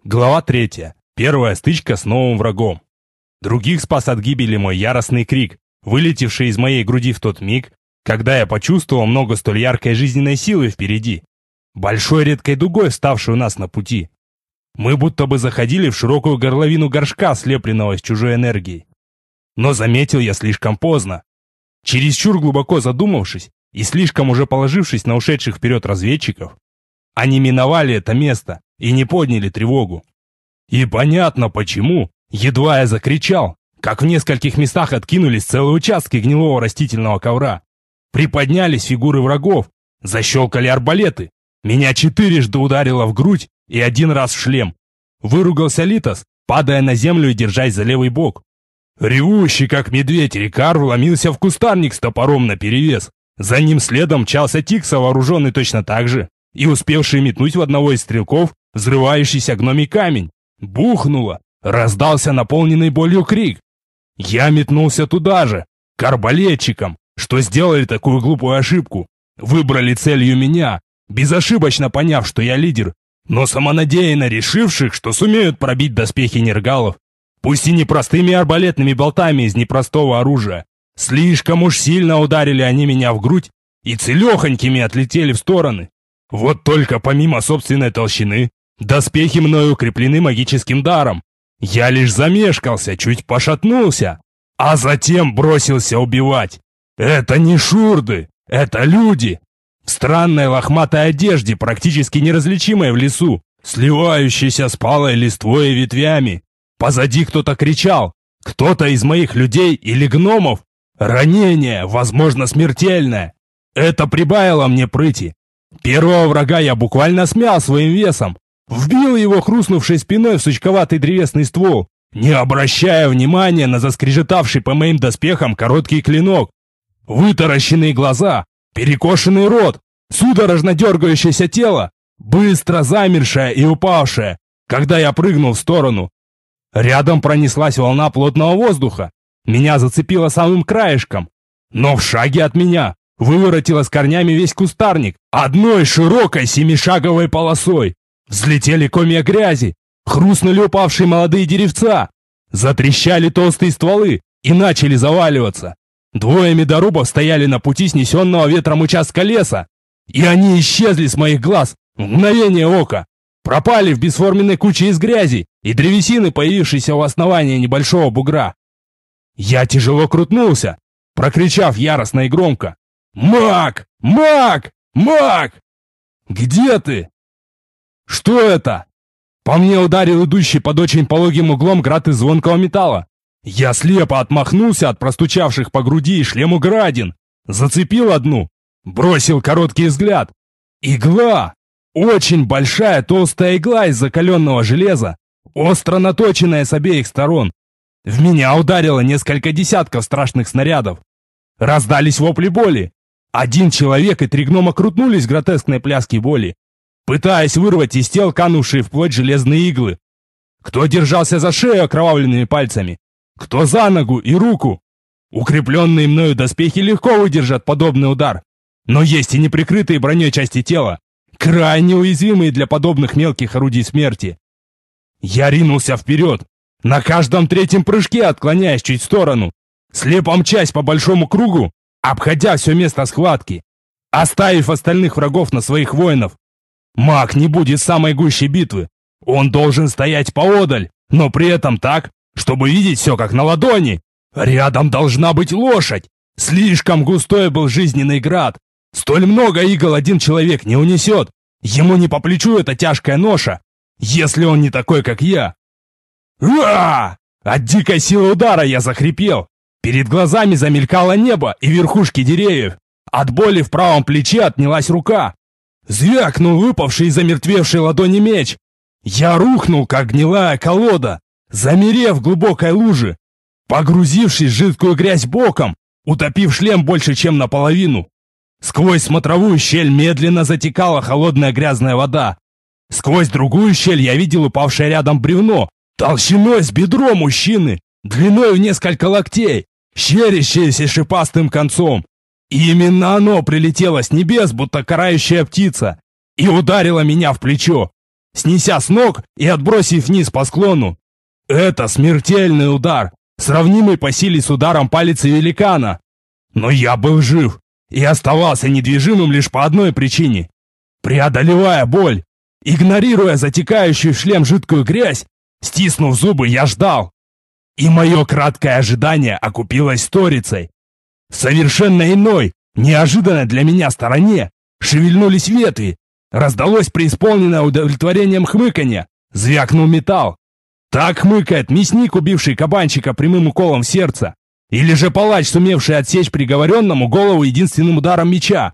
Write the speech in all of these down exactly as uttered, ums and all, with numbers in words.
Глава третья. Первая стычка с новым врагом. Других спас от гибели мой яростный крик, вылетевший из моей груди в тот миг, когда я почувствовал много столь яркой жизненной силы впереди, большой редкой дугой, вставшей у нас на пути. Мы будто бы заходили в широкую горловину горшка, слепленного из чужой энергии. Но заметил я слишком поздно. Чересчур глубоко задумавшись и слишком уже положившись на ушедших вперед разведчиков, они миновали это место и не подняли тревогу. И понятно почему, едва я закричал, как в нескольких местах откинулись целые участки гнилого растительного ковра. Приподнялись фигуры врагов, защелкали арбалеты. Меня четырежды ударило в грудь и один раз в шлем. Выругался Литос, падая на землю и держась за левый бок. Ревущий, как медведь, Рикар вломился в кустарник с топором наперевес. За ним следом мчался Тикса, вооруженный точно так же, и успевший метнуть в одного из стрелков взрывающийся гномий камень. Бухнуло, раздался наполненный болью крик. Я метнулся туда же, к арбалетчикам, что сделали такую глупую ошибку. Выбрали целью меня, безошибочно поняв, что я лидер, но самонадеянно решивших, что сумеют пробить доспехи нергалов, пусть и не простыми арбалетными болтами из непростого оружия. Слишком уж сильно ударили они меня в грудь и целехонькими отлетели в стороны. Вот только помимо собственной толщины, доспехи мною укреплены магическим даром. Я лишь замешкался, чуть пошатнулся, а затем бросился убивать. Это не шурды, это люди. В странной лохматой одежде, практически неразличимой в лесу, сливающейся с палой листвой и ветвями. Позади кто-то кричал, кто-то из моих людей или гномов. Ранение, возможно, смертельное. Это прибавило мне прыти. Первого врага я буквально смял своим весом, вбил его хрустнувшей спиной в сучковатый древесный ствол, не обращая внимания на заскрежетавший по моим доспехам короткий клинок. Вытаращенные глаза, перекошенный рот, судорожно дергающееся тело, быстро замершее и упавшее, когда я прыгнул в сторону. Рядом пронеслась волна плотного воздуха, меня зацепило самым краешком, но в шаге от меня выворотило с корнями весь кустарник одной широкой семишаговой полосой. Взлетели комья грязи, хрустнули упавшие молодые деревца, затрещали толстые стволы и начали заваливаться. Двое медорубов стояли на пути снесенного ветром участка леса, и они исчезли с моих глаз в мгновение ока, пропали в бесформенной куче из грязи и древесины, появившейся у основания небольшого бугра. Я тяжело крутнулся, прокричав яростно и громко: «Маг! Маг! Маг! Где ты?» «Что это?» По мне ударил идущий под очень пологим углом град из звонкого металла. Я слепо отмахнулся от простучавших по груди и шлему градин, зацепил одну, бросил короткий взгляд. Игла! Очень большая толстая игла из закаленного железа, остро наточенная с обеих сторон. В меня ударило несколько десятков страшных снарядов. Раздались вопли боли. Один человек и три гнома крутнулись в гротескной пляске боли, пытаясь вырвать из тел канувшие вплоть железные иглы. Кто держался за шею окровавленными пальцами, кто за ногу и руку. Укрепленные мною доспехи легко выдержат подобный удар, но есть и неприкрытые броней части тела, крайне уязвимые для подобных мелких орудий смерти. Я ринулся вперед, на каждом третьем прыжке отклоняясь чуть в сторону, слепо мчась по большому кругу, обходя все место схватки, оставив остальных врагов на своих воинов. Маг не будет самой гущей битвы. Он должен стоять поодаль, но при этом так, чтобы видеть все как на ладони. Рядом должна быть лошадь. Слишком густой был жизненный град. Столь много игл один человек не унесет. Ему не по плечу эта тяжкая ноша, если он не такой, как я. Уа! От дикой силы удара я захрипел. Перед глазами замелькало небо и верхушки деревьев. От боли в правом плече отнялась рука. Звякнул выпавший из замертвевшей ладони меч. Я рухнул, как гнилая колода, замерев в глубокой луже, погрузившись в жидкую грязь боком, утопив шлем больше, чем наполовину. Сквозь смотровую щель медленно затекала холодная грязная вода. Сквозь другую щель я видел упавшее рядом бревно, толщиной с бедро мужчины, длиной в несколько локтей, щерящееся шипастым концом. И именно оно прилетело с небес, будто карающая птица, и ударило меня в плечо. снеся с ног и отбросив вниз по склону. Это смертельный удар, сравнимый по силе с ударом палицы великана. Но я был жив и оставался недвижимым лишь по одной причине. Преодолевая боль, игнорируя затекающую в шлем жидкую грязь, стиснув зубы, я ждал. И мое краткое ожидание окупилось сторицей. В совершенно иной, неожиданной для меня стороне шевельнулись ветви, раздалось преисполненное удовлетворением хмыканье, звякнул металл. Так хмыкает мясник, убивший кабанчика прямым уколом в сердце, или же палач, сумевший отсечь приговоренному голову единственным ударом меча.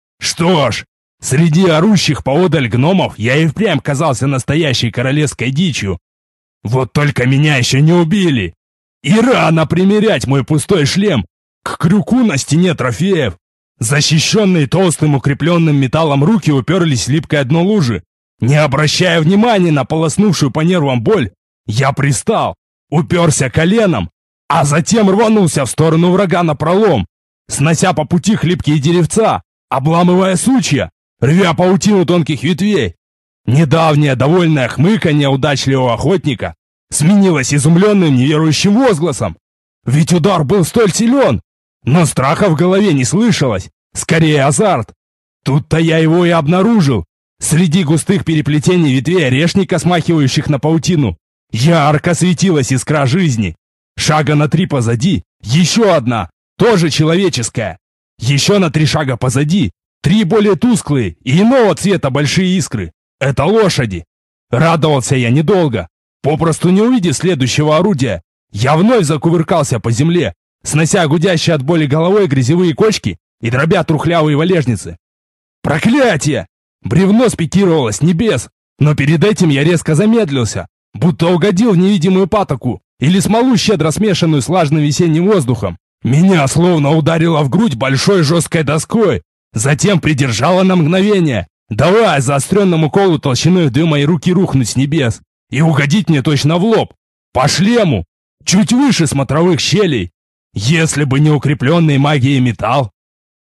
Что ж, среди орущих поодаль гномов я и впрямь казался настоящей королевской дичью. Вот только меня еще не убили. И рано примерять мой пустой шлем к крюку на стене трофеев. Защищенные толстым укрепленным металлом руки уперлись в липкое дно лужи. Не обращая внимания на полоснувшую по нервам боль, я пристал, уперся коленом, а затем рванулся в сторону врага напролом, снося по пути хлипкие деревца, обламывая сучья, рвя паутину тонких ветвей. Недавнее довольное хмыканье удачливого охотника сменилось изумленным неверующим возгласом. Ведь удар был столь силен, но страха в голове не слышалось, скорее азарт. Тут-то я его и обнаружил. Среди густых переплетений ветвей орешника, смахивающих на паутину, ярко светилась искра жизни. Шага на три позади, еще одна, тоже человеческая. Еще на три шага позади, три более тусклые и иного цвета большие искры. Это лошади. Радовался я недолго. Попросту не увидев следующего орудия, я вновь закувыркался по земле, снося гудящие от боли головой грязевые кочки и дробя трухлявые валежницы. Проклятие! Бревно спикировало с небес, но перед этим я резко замедлился, будто угодил в невидимую патоку или смолу, щедро смешанную с влажным весенним воздухом. Меня словно ударило в грудь большой жесткой доской, затем придержало на мгновение, давая заостренному колу толщиной в две мои руки рухнуть с небес и угодить мне точно в лоб, по шлему, чуть выше смотровых щелей, если бы не укрепленный магией металл.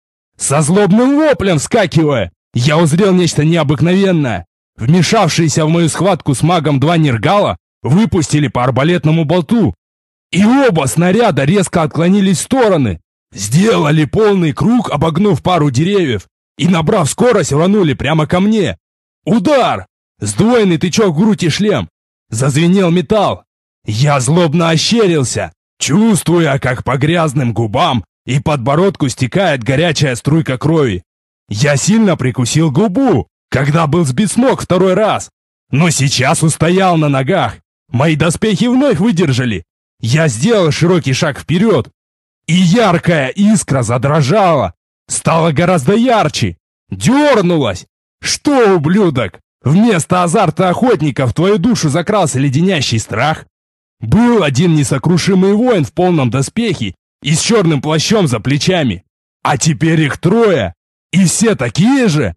Со злобным воплем вскакивая, я узрел нечто необыкновенное. Вмешавшиеся в мою схватку с магом два нергала выпустили по арбалетному болту, и оба снаряда резко отклонились в стороны, сделали полный круг, обогнув пару деревьев, и, набрав скорость, рванули прямо ко мне. Удар! Сдвоенный тычок в грудь и шлем. Зазвенел металл. Я злобно ощерился, чувствуя, как по грязным губам и подбородку стекает горячая струйка крови. Я сильно прикусил губу, когда был сбит с ног второй раз, но сейчас устоял на ногах. Мои доспехи вновь выдержали. Я сделал широкий шаг вперед, и яркая искра задрожала, стала гораздо ярче, дернулась. Что, ублюдок, вместо азарта охотника в твою душу закрался леденящий страх? Был один несокрушимый воин в полном доспехе и с черным плащом за плечами, а теперь их трое, и все такие же.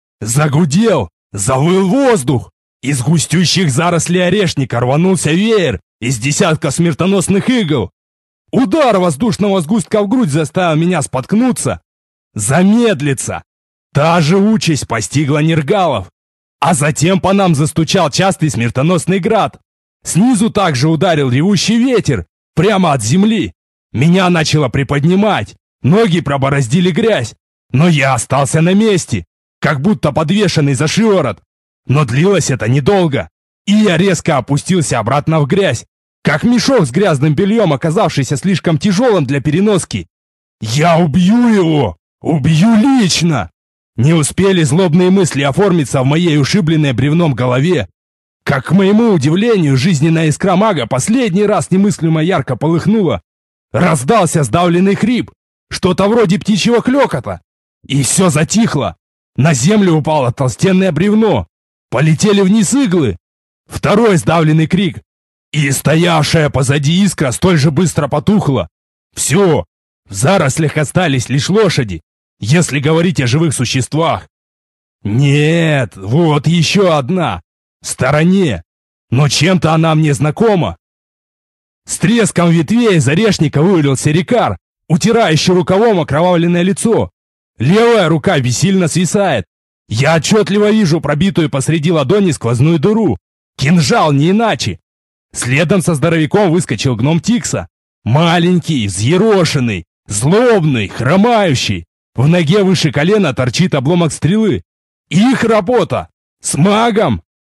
Загудел, завыл воздух, из густющих зарослей орешника рванулся веер из десятка смертоносных игл. Удар воздушного сгустка в грудь заставил меня споткнуться, замедлиться. Та же участь постигла нергалов. А затем по нам застучал частый смертоносный град. Снизу также ударил ревущий ветер, прямо от земли. Меня начало приподнимать, ноги пробороздили грязь, но я остался на месте, как будто подвешенный за шиворот. Но длилось это недолго, и я резко опустился обратно в грязь, как мешок с грязным бельем, оказавшийся слишком тяжелым для переноски. Я убью его! Убью лично! Не успели злобные мысли оформиться в моей ушибленной бревном голове, как, к моему удивлению, жизненная искра мага последний раз немыслимо ярко полыхнула. Раздался сдавленный хрип, что-то вроде птичьего клёкота, и все затихло. На землю упало толстенное бревно, полетели вниз иглы. Второй сдавленный крик, и стоявшая позади искра столь же быстро потухла. Все, в зарослях остались лишь лошади, если говорить о живых существах. Нет, вот еще одна, в стороне, но чем-то она мне знакома. С треском ветвей из орешника вывалился Рикар, утирающий рукавом окровавленное лицо. Левая рука бессильно свисает, Я отчетливо вижу пробитую посреди ладони сквозную дыру. Кинжал, не иначе. Следом со здоровяком выскочил гном Тикса. Маленький, взъерошенный, злобный, хромающий. В ноге выше колена торчит обломок стрелы. Их работа! С магом!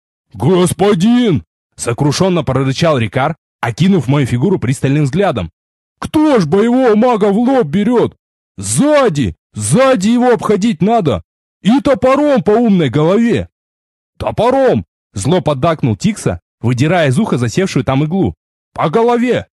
«Господин!» — сокрушенно прорычал Рикар, окинув мою фигуру пристальным взглядом. «Кто ж боевого мага в лоб берет? Сзади! Сзади его обходить надо! И топором по умной голове!» «Топором!» — зло поддакнул Тикса, выдирая из уха засевшую там иглу. «По голове!»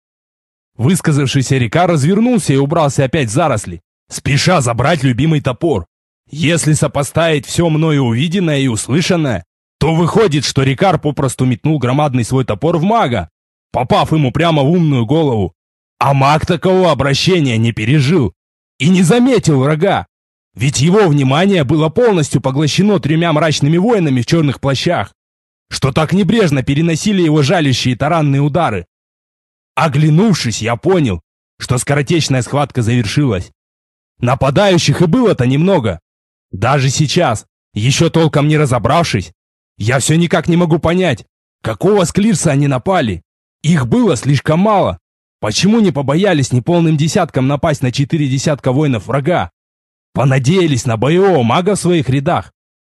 Высказавшийся Рикар развернулся и убрался опять в заросли, спеша забрать любимый топор. Если сопоставить все мною увиденное и услышанное, то выходит, что Рикар попросту метнул громадный свой топор в мага, попав ему прямо в умную голову. А маг такого обращения не пережил и не заметил врага, ведь его внимание было полностью поглощено тремя мрачными воинами в черных плащах, что так небрежно переносили его жалящие таранные удары. Оглянувшись, я понял, что скоротечная схватка завершилась. Нападающих и было-то немного. Даже сейчас, еще толком не разобравшись, я все никак не могу понять, какого склирса они напали. Их было слишком мало. Почему не побоялись неполным десятком напасть на четыре десятка воинов врага? Понадеялись на боевого мага в своих рядах?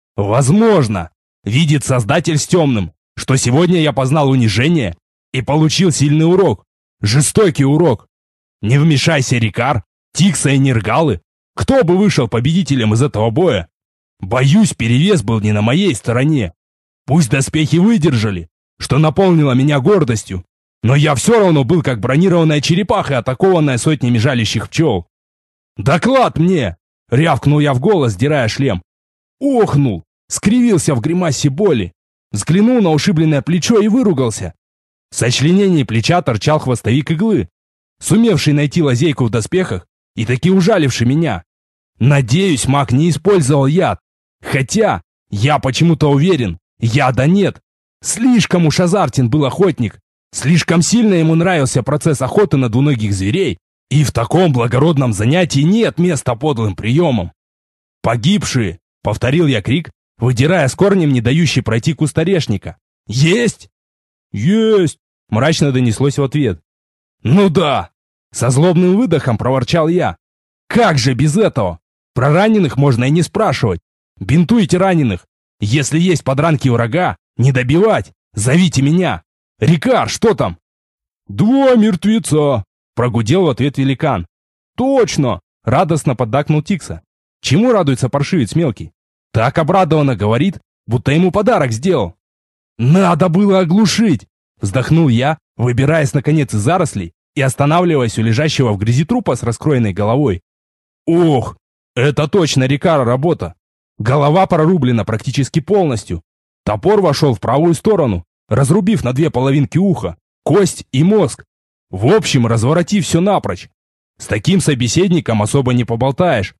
Возможно, видит Создатель с темным, что сегодня я познал унижение и получил сильный урок. Жестокий урок. Не вмешайся, Рикар, Тикса и Нергалы. Кто бы вышел победителем из этого боя? Боюсь, перевес был не на моей стороне. Пусть доспехи выдержали, что наполнило меня гордостью, но я все равно был как бронированная черепаха, атакованная сотнями жалящих пчел. «Доклад мне!» — рявкнул я в голос, сдирая шлем. Охнул, скривился в гримасе боли, взглянул на ушибленное плечо и выругался. В сочленении плеча торчал хвостовик иглы, сумевший найти лазейку в доспехах и таки ужаливший меня. Надеюсь, маг не использовал яд, хотя я почему-то уверен, яда нет. Слишком уж азартен был охотник, слишком сильно ему нравился процесс охоты на двуногих зверей, и в таком благородном занятии нет места подлым приемам. «Погибшие!» — повторил я крик, выдирая с корнем не дающий пройти куст орешника. «Есть!» «Есть!» — мрачно донеслось в ответ. «Ну да!» — со злобным выдохом проворчал я. «Как же без этого? Про раненых можно и не спрашивать. Бинтуйте раненых. Если есть подранки врага, не добивать. Зовите меня. Рикар, что там?» «Два мертвеца!» — прогудел в ответ великан. «Точно!» — радостно поддакнул Тикса. Чему радуется паршивец мелкий? Так обрадованно говорит, будто ему подарок сделал. «Надо было оглушить!» — вздохнул я, выбираясь наконец из зарослей и останавливаясь у лежащего в грязи трупа с раскроенной головой. Ох, это точно Рикара работа. Голова прорублена практически полностью. Топор вошел в правую сторону, разрубив на две половинки уха, кость и мозг. В общем, разворотив все напрочь. С таким собеседником особо не поболтаешь.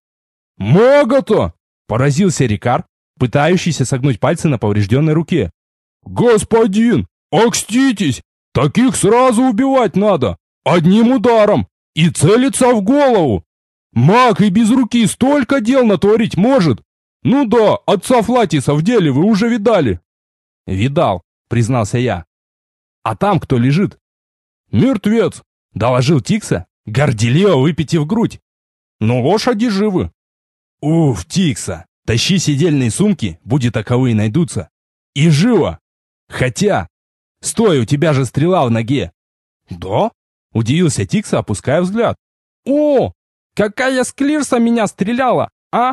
«Мага-то!» — поразился Рикар, пытающийся согнуть пальцы на поврежденной руке. «Господин, окститесь! Таких сразу убивать надо! Одним ударом! И целиться в голову! Маг и без руки столько дел натворить может! Ну да, отца Флатиса в деле вы уже видали!» «Видал», — признался я. «А там кто лежит?» «Мертвец», — доложил Тикса, горделиво выпитив грудь. «Но лошади живы». «Уф, Тикса, тащи сидельные сумки, будь таковые найдутся. И живо! Хотя... Стой, у тебя же стрела в ноге!» «Да?» — удивился Тикса, опуская взгляд. «О, какая склирса меня стреляла, а?»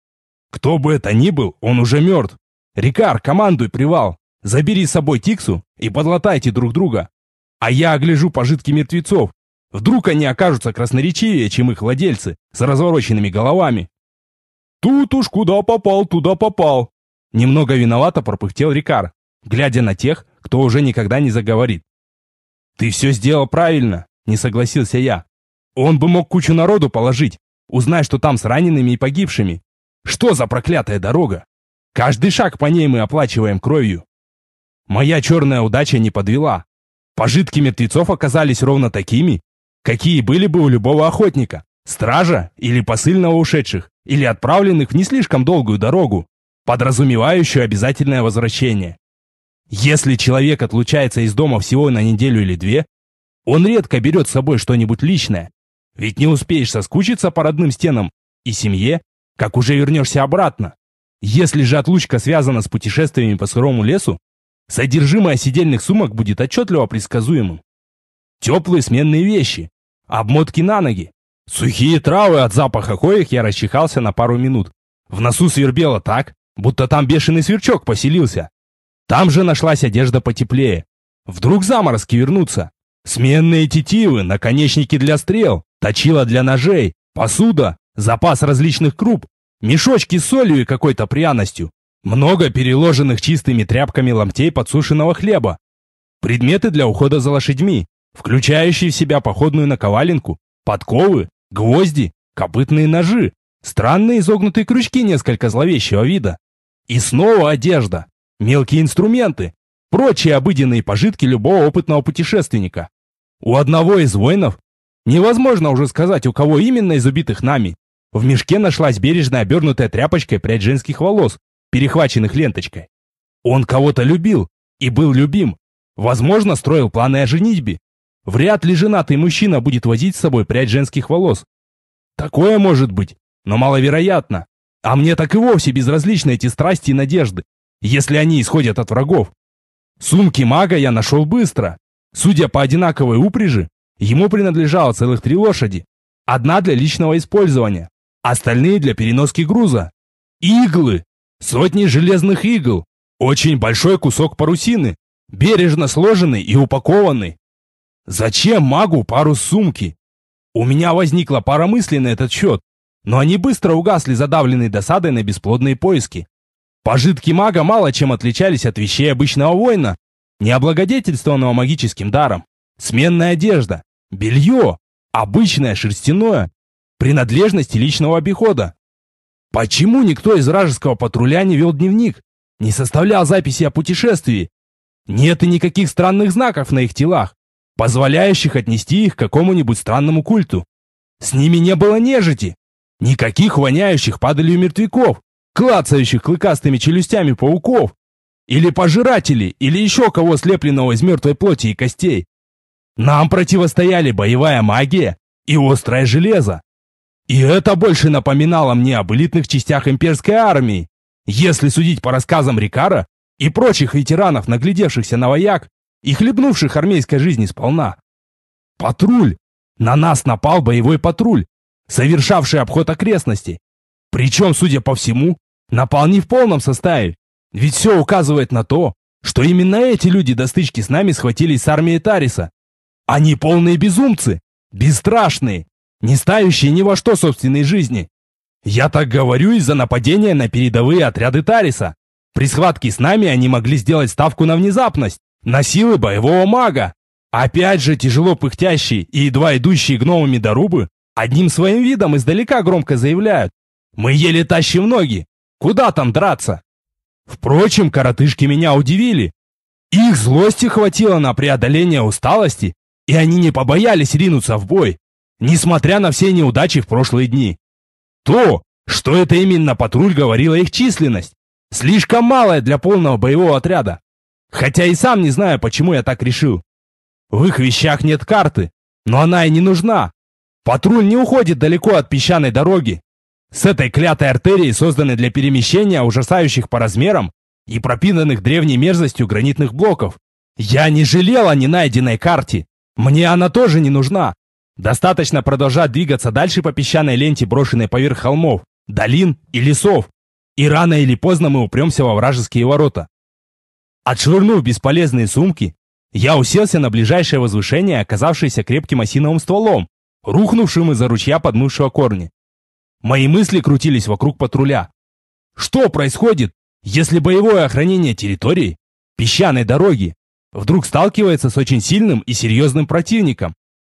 «Кто бы это ни был, он уже мертв. Рикар, командуй привал. Забери с собой Тиксу и подлатайте друг друга. А я огляжу пожитки мертвецов. Вдруг они окажутся красноречивее, чем их владельцы с развороченными головами». «Тут уж куда попал, туда попал!» Немного виновато пропыхтел Рикар, глядя на тех, кто уже никогда не заговорит. «Ты все сделал правильно», — не согласился я. «Он бы мог кучу народу положить, узнай, что там с ранеными и погибшими. Что за проклятая дорога? Каждый шаг по ней мы оплачиваем кровью». Моя черная удача не подвела. Пожитки мертвецов оказались ровно такими, какие были бы у любого охотника, стража или посыльного ушедших, или отправленных в не слишком долгую дорогу. подразумевающую обязательное возвращение. Если человек отлучается из дома всего на неделю или две, он редко берет с собой что-нибудь личное, ведь не успеешь соскучиться по родным стенам и семье, как уже вернешься обратно. Если же отлучка связана с путешествиями по сырому лесу, содержимое сидельных сумок будет отчетливо предсказуемым. Теплые сменные вещи, обмотки на ноги, сухие травы, от запаха коих я расчихался на пару минут. В носу свербело так, будто там бешеный сверчок поселился. Там же нашлась одежда потеплее. Вдруг заморозки вернутся. Сменные тетивы, наконечники для стрел, точила для ножей, посуда, запас различных круп, мешочки с солью и какой-то пряностью, много переложенных чистыми тряпками ломтей подсушенного хлеба, предметы для ухода за лошадьми, включающие в себя походную наковаленку, подковы, гвозди, копытные ножи, странные изогнутые крючки несколько зловещего вида. И снова одежда, мелкие инструменты, прочие обыденные пожитки любого опытного путешественника. У одного из воинов, невозможно уже сказать, у кого именно из убитых нами, в мешке нашлась бережно обернутая тряпочкой прядь женских волос, перехваченных ленточкой. Он кого-то любил и был любим. Возможно, строил планы о женитьбе. Вряд ли женатый мужчина будет возить с собой прядь женских волос. Такое может быть, но маловероятно. А мне так и вовсе безразличны эти страсти и надежды, если они исходят от врагов. Сумки мага я нашел быстро. Судя по одинаковой упряжи, ему принадлежало целых три лошади. Одна для личного использования, остальные для переноски груза. Иглы! Сотни железных игл. Очень большой кусок парусины, бережно сложенный и упакованный. Зачем магу парус сумки? У меня возникла пара мыслей на этот счет, но они быстро угасли, задавленной досадой на бесплодные поиски. Пожитки мага мало чем отличались от вещей обычного воина, не облагодетельствованного магическим даром. Сменная одежда, белье, обычное шерстяное, принадлежности личного обихода. Почему никто из вражеского патруля не вел дневник, не составлял записи о путешествии? Нет и никаких странных знаков на их телах, позволяющих отнести их к какому-нибудь странному культу. С ними не было нежити, никаких воняющих падалью мертвяков, клацающих клыкастыми челюстями пауков, или пожирателей, или еще кого, слепленного из мертвой плоти и костей. Нам противостояли боевая магия и острое железо. И это больше напоминало мне об элитных частях имперской армии, если судить по рассказам Рикара и прочих ветеранов, наглядевшихся на вояк и хлебнувших армейской жизни сполна. Патруль! На нас напал боевой патруль, совершавший обход окрестностей. Причем, судя по всему, напал не в полном составе, ведь все указывает на то, что именно эти люди до стычки с нами схватились с армией Тариса. Они полные безумцы, бесстрашные, не ставящие ни во что собственной жизни. Я так говорю из-за нападения на передовые отряды Тариса. При схватке с нами они могли сделать ставку на внезапность, на силы боевого мага. Опять же, тяжело пыхтящие и едва идущие гномами дорубы одним своим видом издалека громко заявляют: «Мы еле тащим ноги, куда там драться?» Впрочем, коротышки меня удивили. Их злости хватило на преодоление усталости, и они не побоялись ринуться в бой, несмотря на все неудачи в прошлые дни. То, что это именно патруль, говорила их численность, слишком малая для полного боевого отряда. Хотя и сам не знаю, почему я так решил. В их вещах нет карты, но она и не нужна. Патруль не уходит далеко от песчаной дороги. С этой клятой артерией, созданной для перемещения ужасающих по размерам и пропитанных древней мерзостью гранитных блоков. Я не жалел о ненайденной карте. Мне она тоже не нужна. Достаточно продолжать двигаться дальше по песчаной ленте, брошенной поверх холмов, долин и лесов. И рано или поздно мы упремся во вражеские ворота. Отшвырнув бесполезные сумки, я уселся на ближайшее возвышение, оказавшееся крепким осиновым стволом, рухнувшим из-за ручья, подмывшего корни. Мои мысли крутились вокруг патруля. Что происходит, если боевое охранение территории, песчаной дороги, вдруг сталкивается с очень сильным и серьезным противником?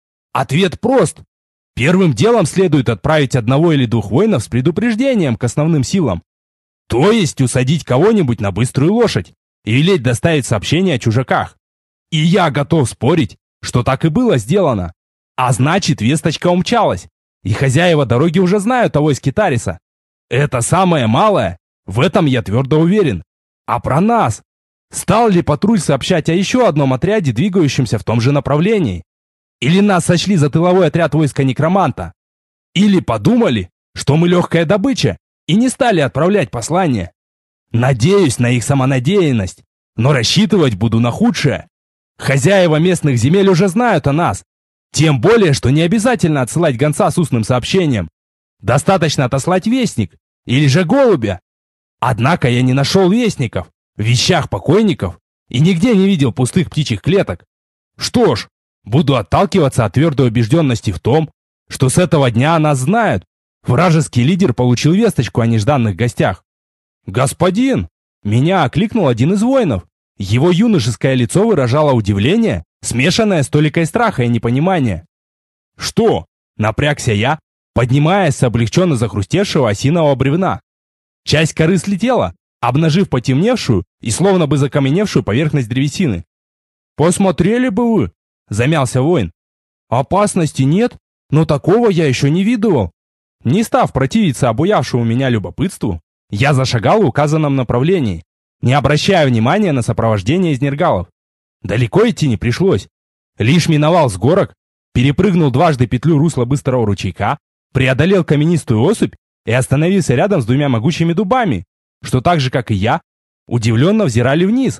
Ответ прост. Первым делом следует отправить одного или двух воинов с предупреждением к основным силам. То есть усадить кого-нибудь на быструю лошадь и велеть доставить сообщение о чужаках. И я готов спорить, что так и было сделано. А значит, весточка умчалась, и хозяева дороги уже знают о войске Тариса. Это самое малое, В этом я твердо уверен. А про нас? Стал ли патруль сообщать о еще одном отряде, двигающемся в том же направлении? Или нас сочли за тыловой отряд войска некроманта? Или подумали, что мы легкая добыча, и не стали отправлять послание? Надеюсь на их самонадеянность, но рассчитывать буду на худшее. Хозяева местных земель уже знают о нас. Тем более, что не обязательно отсылать гонца с устным сообщением. Достаточно отослать вестник, или же голубя. Однако я не нашел вестников в вещах покойников и нигде не видел пустых птичьих клеток. Что ж, буду отталкиваться от твердой убежденности в том, что с этого дня о нас знают. Вражеский лидер получил весточку о нежданных гостях. «Господин!» Меня окликнул один из воинов. Его юношеское лицо выражало удивление, смешанное с толикой страха и непонимания. «Что?» — напрягся я, поднимаясь с облегченно захрустевшего осинового бревна. Часть коры слетела, обнажив потемневшую и словно бы закаменевшую поверхность древесины. «Посмотрели бы вы!» — замялся воин. «Опасности нет, но такого я еще не видывал». Не став противиться обуявшему меня любопытству, я зашагал в указанном направлении, не обращая внимания на сопровождение из нергалов. Далеко идти не пришлось. Лишь миновал с горок, перепрыгнул дважды петлю русла быстрого ручейка, преодолел каменистую осыпь и остановился рядом с двумя могучими дубами, что так же, как и я, удивленно взирали вниз.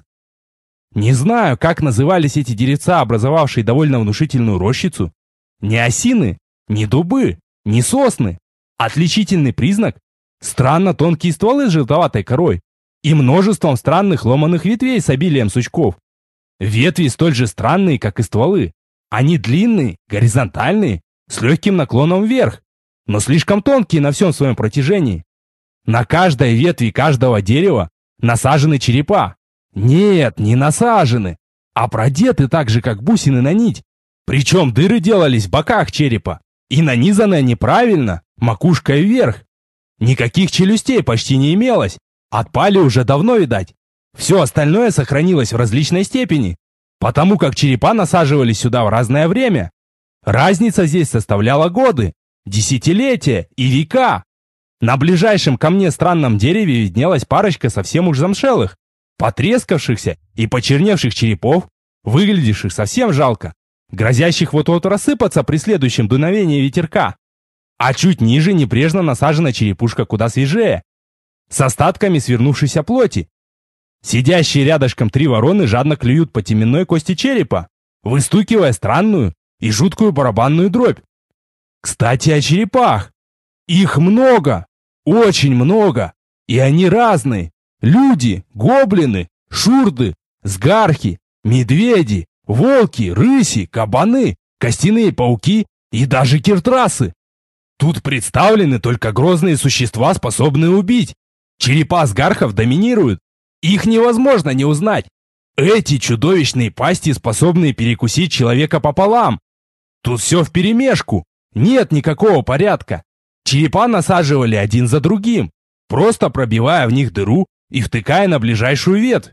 Не знаю, как назывались эти деревца, образовавшие довольно внушительную рощицу. Ни осины, ни дубы, ни сосны. Отличительный признак – странно тонкие стволы с желтоватой корой и множеством странных ломаных ветвей с обилием сучков. Ветви столь же странные, как и стволы. Они длинные, горизонтальные, с легким наклоном вверх, но слишком тонкие на всем своем протяжении. На каждой ветви каждого дерева насажены черепа. Нет, не насажены, а продеты так же, как бусины на нить. Причем дыры делались в боках черепа, и нанизаны они правильно, макушкой вверх. Никаких челюстей почти не имелось, отпали уже давно, видать. Все остальное сохранилось в различной степени, потому как черепа насаживались сюда в разное время. Разница здесь составляла годы, десятилетия и века. На ближайшем ко мне странном дереве виднелась парочка совсем уж замшелых, потрескавшихся и почерневших черепов, выглядевших совсем жалко, грозящих вот-вот рассыпаться при следующем дуновении ветерка. А чуть ниже небрежно насажена черепушка куда свежее, с остатками свернувшейся плоти. Сидящие рядышком три вороны жадно клюют по теменной кости черепа, выстукивая странную и жуткую барабанную дробь. Кстати, о черепах. Их много, очень много, и они разные. Люди, гоблины, шурды, сгархи, медведи, волки, рыси, кабаны, костяные пауки и даже киртрасы. Тут представлены только грозные существа, способные убить. Черепа сгархов доминируют. Их невозможно не узнать. Эти чудовищные пасти, способные перекусить человека пополам. Тут все вперемешку. Нет никакого порядка. Черепа насаживали один за другим, просто пробивая в них дыру и втыкая на ближайшую ветвь.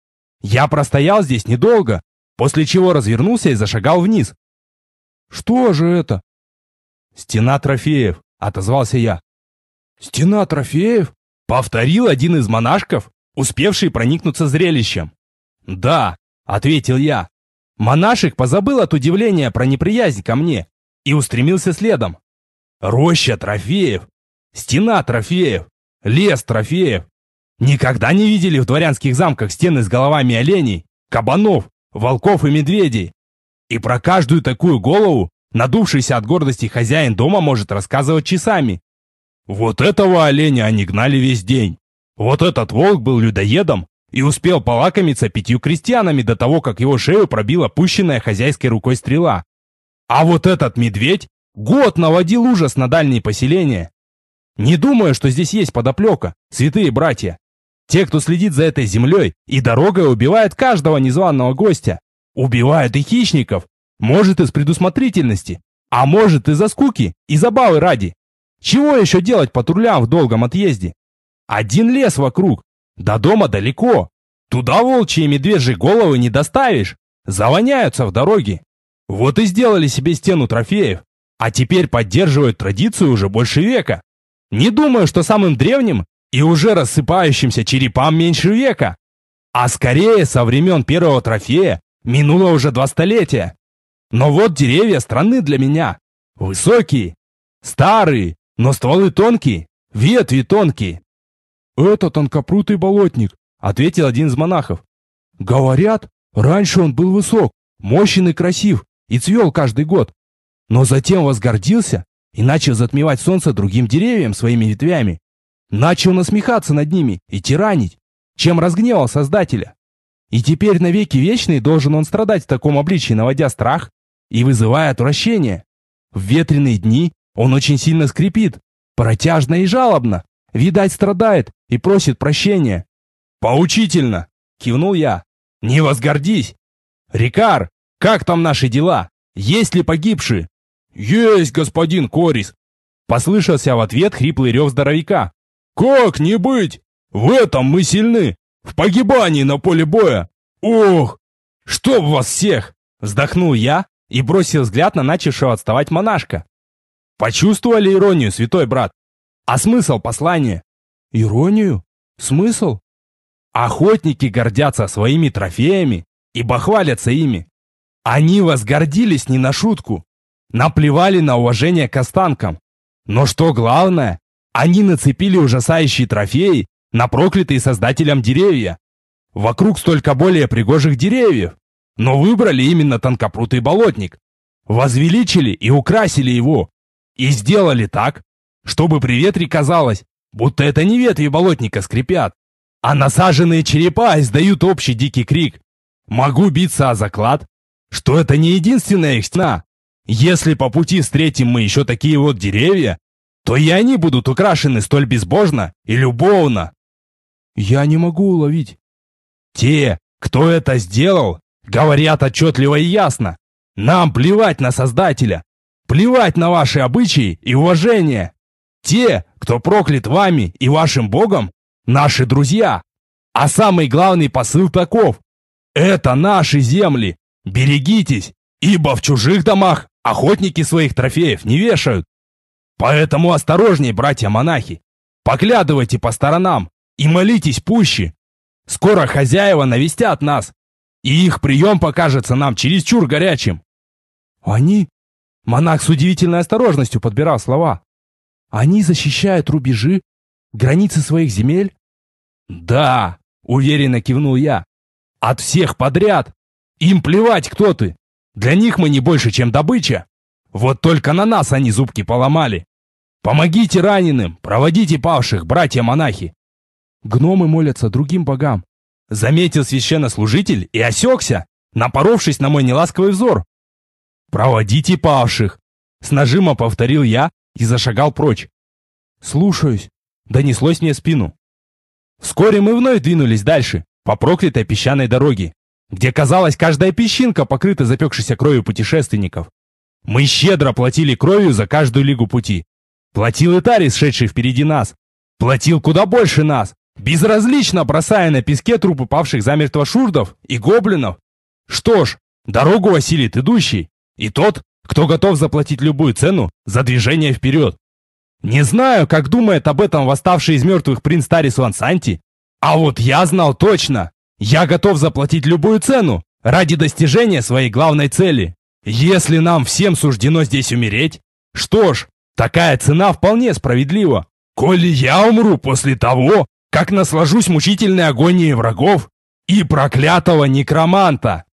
Я простоял здесь недолго, после чего развернулся и зашагал вниз. «Что же это?» «Стена трофеев», — отозвался я. «Стена трофеев?» — повторил один из монашков, успевший проникнуться зрелищем. «Да», — ответил я. Монашек позабыл от удивления про неприязнь ко мне и устремился следом. «Роща трофеев, стена трофеев, лес трофеев. Никогда не видели в дворянских замках стены с головами оленей, кабанов, волков и медведей. И про каждую такую голову надувшийся от гордости хозяин дома может рассказывать часами. Вот этого оленя они гнали весь день. Вот этот волк был людоедом и успел полакомиться пятью крестьянами до того, как его шею пробила пущенная хозяйской рукой стрела. А вот этот медведь год наводил ужас на дальние поселения. Не думаю, что здесь есть подоплека, святые братья. Те, кто следит за этой землей и дорогой, убивают каждого незваного гостя. Убивают и хищников. Может, из предусмотрительности, а может, из-за скуки и забавы ради. Чего еще делать патрулям в долгом отъезде? Один лес вокруг, до дома далеко. Туда волчьи и медвежьи головы не доставишь, завоняются в дороге. Вот и сделали себе стену трофеев, а теперь поддерживают традицию уже больше века. Не думаю, что самым древним и уже рассыпающимся черепам меньше века. А скорее, со времен первого трофея минуло уже два столетия. Но вот деревья странны для меня. Высокие, старые, но стволы тонкие, ветви тонкие. «Это тонкопрутый болотник», — ответил один из монахов. «Говорят, раньше он был высок, мощен и красив, и цвел каждый год. Но затем возгордился и начал затмевать солнце другим деревьям своими ветвями. Начал насмехаться над ними и тиранить, чем разгневал Создателя. И теперь навеки вечные должен он страдать в таком обличии, наводя страх и вызывая отвращение. В ветреные дни он очень сильно скрипит, протяжно и жалобно, видать, страдает и просит прощения». «Поучительно!» — кивнул я. «Не возгордись! Рикар, как там наши дела? Есть ли погибшие?» «Есть, господин Корис!» — послышался в ответ хриплый рев здоровяка. «Как не быть? В этом мы сильны! В погибании на поле боя! Ох! Чтоб вас всех!» — вздохнул я и бросил взгляд на начавшего отставать монашка. «Почувствовали иронию, святой брат? А смысл послания?» «Иронию? Смысл?» «Охотники гордятся своими трофеями и бахвалятся ими. Они возгордились не на шутку, наплевали на уважение к останкам. Но что главное, они нацепили ужасающие трофеи на проклятые Создателем деревья. Вокруг столько более пригожих деревьев, но выбрали именно тонкопрутый болотник. Возвеличили и украсили его. И сделали так, чтобы при ветре казалось, будто это не ветви болотника скрипят, а насаженные черепа издают общий дикий крик. Могу биться о заклад, что это не единственная их стена. Если по пути встретим мы еще такие вот деревья, то и они будут украшены столь безбожно и любовно». «Я не могу уловить». «Те, кто это сделал, говорят отчетливо и ясно. Нам плевать на Создателя, плевать на ваши обычаи и уважение. Те, кто проклят вами и вашим Богом, наши друзья. А самый главный посыл таков: это наши земли. Берегитесь, ибо в чужих домах охотники своих трофеев не вешают. Поэтому осторожней, братья-монахи. Поглядывайте по сторонам и молитесь пуще. Скоро хозяева навестят нас, и их прием покажется нам чересчур горячим». «Они...» Монах с удивительной осторожностью подбирал слова. «Они защищают рубежи, границы своих земель?» «Да», — уверенно кивнул я. «От всех подряд. Им плевать, кто ты. Для них мы не больше, чем добыча. Вот только на нас они зубки поломали. Помогите раненым, проводите павших, братья-монахи». «Гномы молятся другим богам», — заметил священнослужитель и осекся, напоровшись на мой неласковый взор. «Проводите павших», — с нажимом повторил я и зашагал прочь. «Слушаюсь», — донеслось мне в спину. Вскоре мы вновь двинулись дальше, по проклятой песчаной дороге, где, казалось, каждая песчинка покрыта запекшейся кровью путешественников. Мы щедро платили кровью за каждую лигу пути. Платил и Тарис, шедший впереди нас. Платил куда больше нас, безразлично бросая на песке трупы павших замертво шурдов и гоблинов. Что ж, дорогу осилит идущий, и тот, кто готов заплатить любую цену за движение вперед. Не знаю, как думает об этом восставший из мертвых принц Тарис Лансанти, а вот я знал точно. Я готов заплатить любую цену ради достижения своей главной цели. Если нам всем суждено здесь умереть, что ж, такая цена вполне справедлива. Коли я умру после того, как наслажусь мучительной агонией врагов и проклятого некроманта,